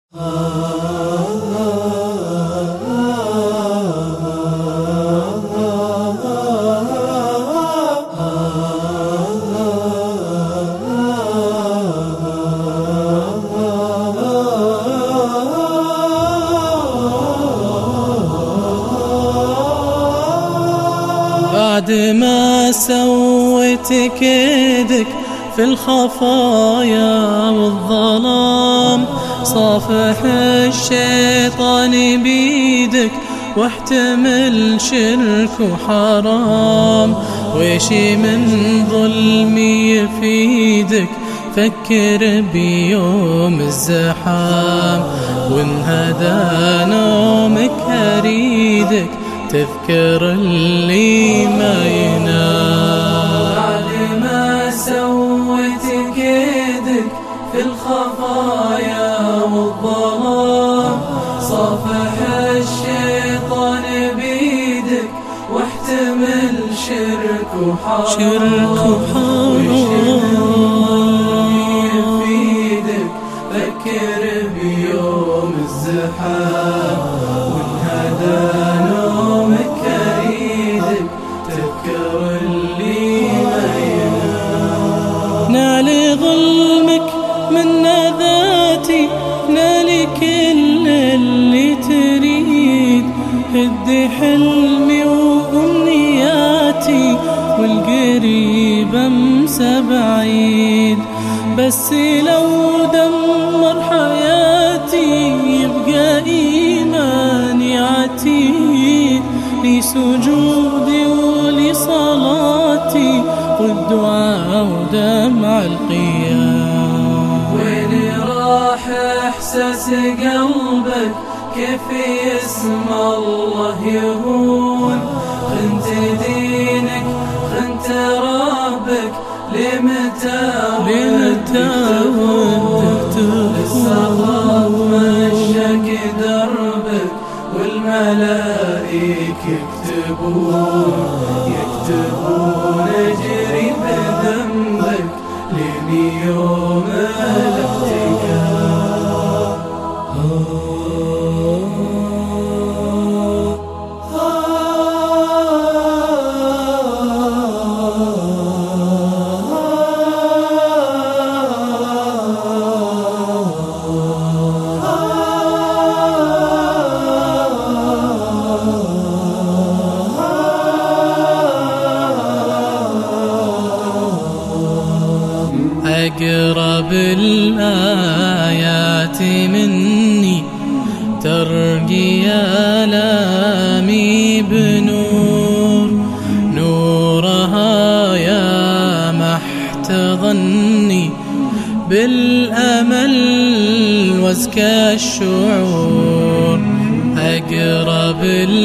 بعد ما سويت كيدك في الخفايا والظلام، صافح الشيطان بيدك واحتمل شرك وحرام. ويشي من ظلمي يفيدك، فكر بيوم الزحام. وانهدى نومك أريدك، تذكر اللي ما ينام. بعد ما سويت كيدك في الخفايا والظلام، صافح الشيطان بيدك واحتمل شرك وحرام. يفيدك فكر بيوم الزحام. وانهدى نومك أريدك، تذكر اللي ما ينام. نالي ظلمك من ذاتي، نالي كل اللي تريد. هدي حلمي وأمنياتي، والقريب أمسى بعيد. بس لو دمر حياتي، يبقى إيماني عتيد. لي سجودي ولي صلاتي، والدعاء ودمع القيام. وين راح إحساس قلبك؟ كيف يسمى الله يهون؟ خنت دينك خنت ربك، لمتى ودك لسه مشاك دربك، والملائك يكتبون أجري بذنبك، لين يوم الاحتكام. أقرب الآيات مني، ترقي آلامي بنور. نورها يا محتضني بالأمل وازكى الشعور. أقرب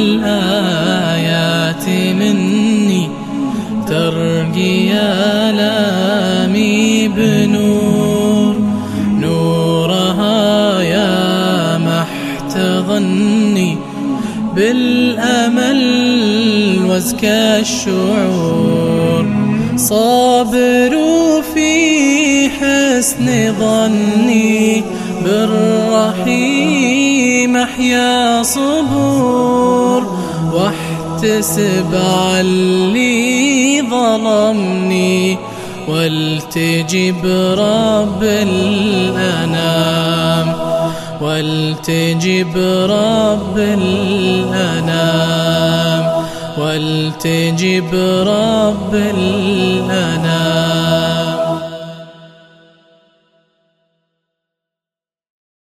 الآيات مني، ترقي آلامي بنور. نورها يا محتضني بالأمل وازكى الشعور. صابر في حسن ظني، بالرحيم أحيا صبور. واحتسب على اللي ظلمني، والتجب رب الأنام. والتجب رب الأنام. والتجب رب الأنام.